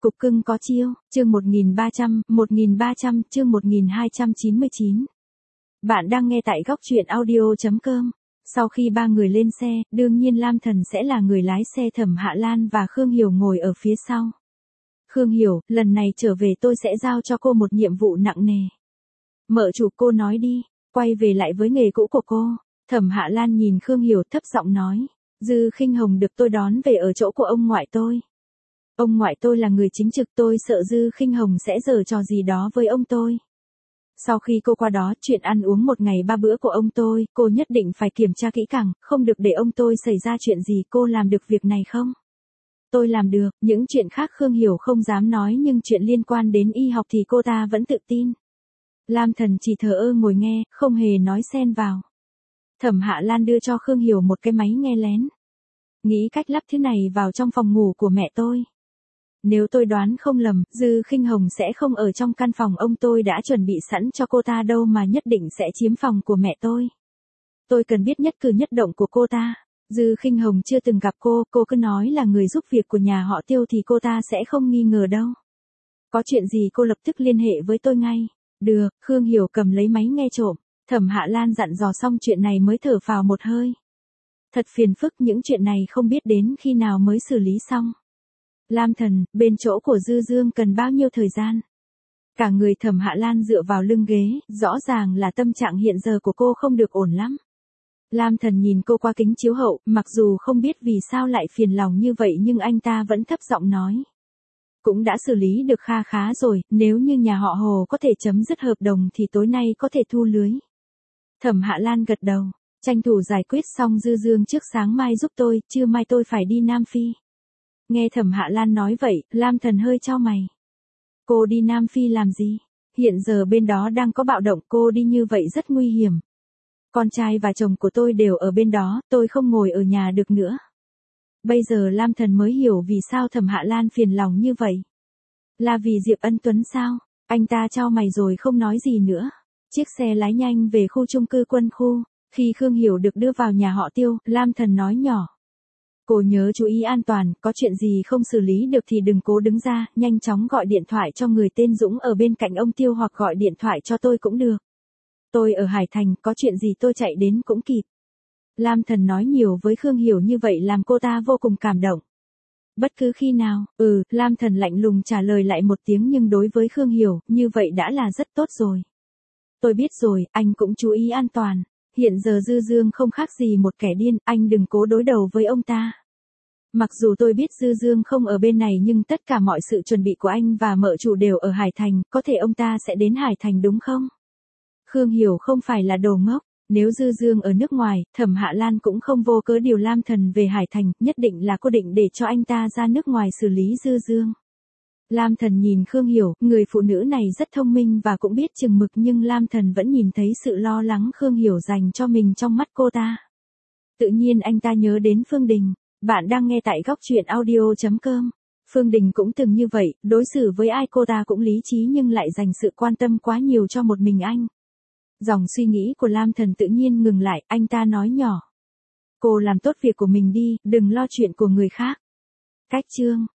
Cục cưng có chiêu, chương 1300, chương 1299. Bạn đang nghe tại góc truyện audio.com. Sau khi ba người lên xe, đương nhiên Lam Thần sẽ là người lái xe, Thẩm Hạ Lan và Khương Hiểu ngồi ở phía sau. Khương Hiểu, lần này trở về tôi sẽ giao cho cô một nhiệm vụ nặng nề. Mợ chủ, cô nói đi, quay về lại với nghề cũ của cô. Thẩm Hạ Lan nhìn Khương Hiểu thấp giọng nói, Dư Khinh Hồng được tôi đón về ở chỗ của ông ngoại tôi. Ông ngoại tôi là người chính trực, tôi sợ Dư Khinh Hồng sẽ giở trò gì đó với ông tôi. Sau khi cô qua đó, chuyện ăn uống một ngày 3 bữa của ông tôi, cô nhất định phải kiểm tra kỹ càng, không được để ông tôi xảy ra chuyện gì. Cô làm được việc này không? Tôi làm được, những chuyện khác Khương Hiểu không dám nói, nhưng chuyện liên quan đến y học thì cô ta vẫn tự tin. Lam Thần chỉ thờ ơ ngồi nghe, không hề nói xen vào. Thẩm Hạ Lan đưa cho Khương Hiểu một cái máy nghe lén. Nghĩ cách lắp thứ này vào trong phòng ngủ của mẹ tôi. Nếu tôi đoán không lầm, Dư Khinh Hồng sẽ không ở trong căn phòng ông tôi đã chuẩn bị sẵn cho cô ta đâu, mà nhất định sẽ chiếm phòng của mẹ tôi. Tôi cần biết nhất cử nhất động của cô ta. Dư Khinh Hồng chưa từng gặp cô cứ nói là người giúp việc của nhà họ Tiêu thì cô ta sẽ không nghi ngờ đâu. Có chuyện gì cô lập tức liên hệ với tôi ngay. Được, Khương Hiểu cầm lấy máy nghe trộm. Thẩm Hạ Lan dặn dò xong chuyện này mới thở phào một hơi. Thật phiền phức, những chuyện này không biết đến khi nào mới xử lý xong. Lam Thần, bên chỗ của Dư Dương cần bao nhiêu thời gian? Cả người Thẩm Hạ Lan dựa vào lưng ghế, rõ ràng là tâm trạng hiện giờ của cô không được ổn lắm. Lam Thần nhìn cô qua kính chiếu hậu, mặc dù không biết vì sao lại phiền lòng như vậy nhưng anh ta vẫn thấp giọng nói. Cũng đã xử lý được kha khá rồi, nếu như nhà họ Hồ có thể chấm dứt hợp đồng thì tối nay có thể thu lưới. Thẩm Hạ Lan gật đầu, tranh thủ giải quyết xong Dư Dương trước sáng mai giúp tôi, trưa mai tôi phải đi Nam Phi. Nghe Thẩm Hạ Lan nói vậy, Lam Thần hơi chau mày. Cô đi Nam Phi làm gì? Hiện giờ bên đó đang có bạo động, cô đi như vậy rất nguy hiểm. Con trai và chồng của tôi đều ở bên đó, tôi không ngồi ở nhà được nữa. Bây giờ Lam Thần mới hiểu vì sao Thẩm Hạ Lan phiền lòng như vậy. Là vì Diệp Ân Tuấn sao? Anh ta chau mày rồi không nói gì nữa. Chiếc xe lái nhanh về khu chung cư Quân Khu. Khi Khương Hiểu được đưa vào nhà họ Tiêu, Lam Thần nói nhỏ. Cô nhớ chú ý an toàn, có chuyện gì không xử lý được thì đừng cố đứng ra, nhanh chóng gọi điện thoại cho người tên Dũng ở bên cạnh ông Tiêu hoặc gọi điện thoại cho tôi cũng được. Tôi ở Hải Thành, có chuyện gì tôi chạy đến cũng kịp. Lam Thần nói nhiều với Khương Hiểu như vậy làm cô ta vô cùng cảm động. Bất cứ khi nào, Lam Thần lạnh lùng trả lời lại một tiếng, nhưng đối với Khương Hiểu, như vậy đã là rất tốt rồi. Tôi biết rồi, anh cũng chú ý an toàn. Hiện giờ Dư Dương không khác gì một kẻ điên, anh đừng cố đối đầu với ông ta. Mặc dù tôi biết Dư Dương không ở bên này nhưng tất cả mọi sự chuẩn bị của anh và mợ chủ đều ở Hải Thành, có thể ông ta sẽ đến Hải Thành đúng không? Khương Hiểu không phải là đồ ngốc, nếu Dư Dương ở nước ngoài, Thẩm Hạ Lan cũng không vô cớ điều Lam Thần về Hải Thành, nhất định là cô định để cho anh ta ra nước ngoài xử lý Dư Dương. Lam Thần nhìn Khương Hiểu, người phụ nữ này rất thông minh và cũng biết chừng mực, nhưng Lam Thần vẫn nhìn thấy sự lo lắng Khương Hiểu dành cho mình trong mắt cô ta. Tự nhiên anh ta nhớ đến Phương Đình. Bạn đang nghe tại góc truyện audio.com. Phương Đình cũng từng như vậy, đối xử với ai cô ta cũng lý trí nhưng lại dành sự quan tâm quá nhiều cho một mình anh. Dòng suy nghĩ của Lam Thần tự nhiên ngừng lại, anh ta nói nhỏ. Cô làm tốt việc của mình đi, đừng lo chuyện của người khác. Cách chương.